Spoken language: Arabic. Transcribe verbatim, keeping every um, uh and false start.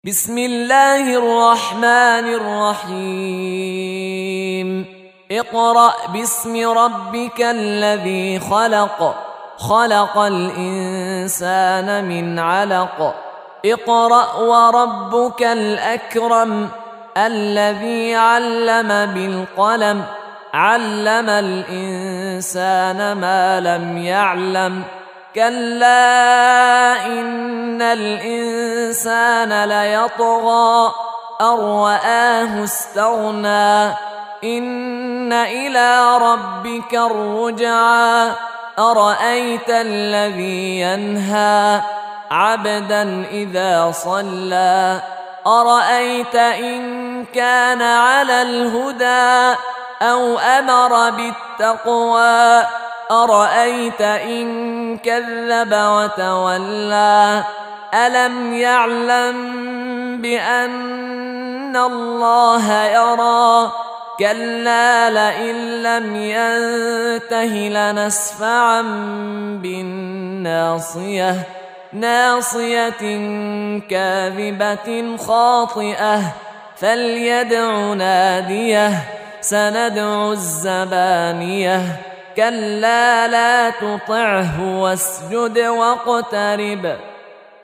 بسم الله الرحمن الرحيم اقرأ باسم ربك الذي خلق خلق الإنسان من علق اقرأ وربك الأكرم الذي علم بالقلم علم الإنسان ما لم يعلم كلا إن الإنسان ليطغى أن رآه استغنى إن إلى ربك الرجعى أرأيت الذي ينهى عبدا إذا صلى أرأيت إن كان على الهدى أو أمر بالتقوى أرأيت إن كذب وتولى ألم يعلم بأن الله يرى كلا لئن لم ينته لنسفعا بالناصية ناصية كاذبة خاطئة فليدع ناديه سندع الزبانية كلا لا تطعه واسجد واقترب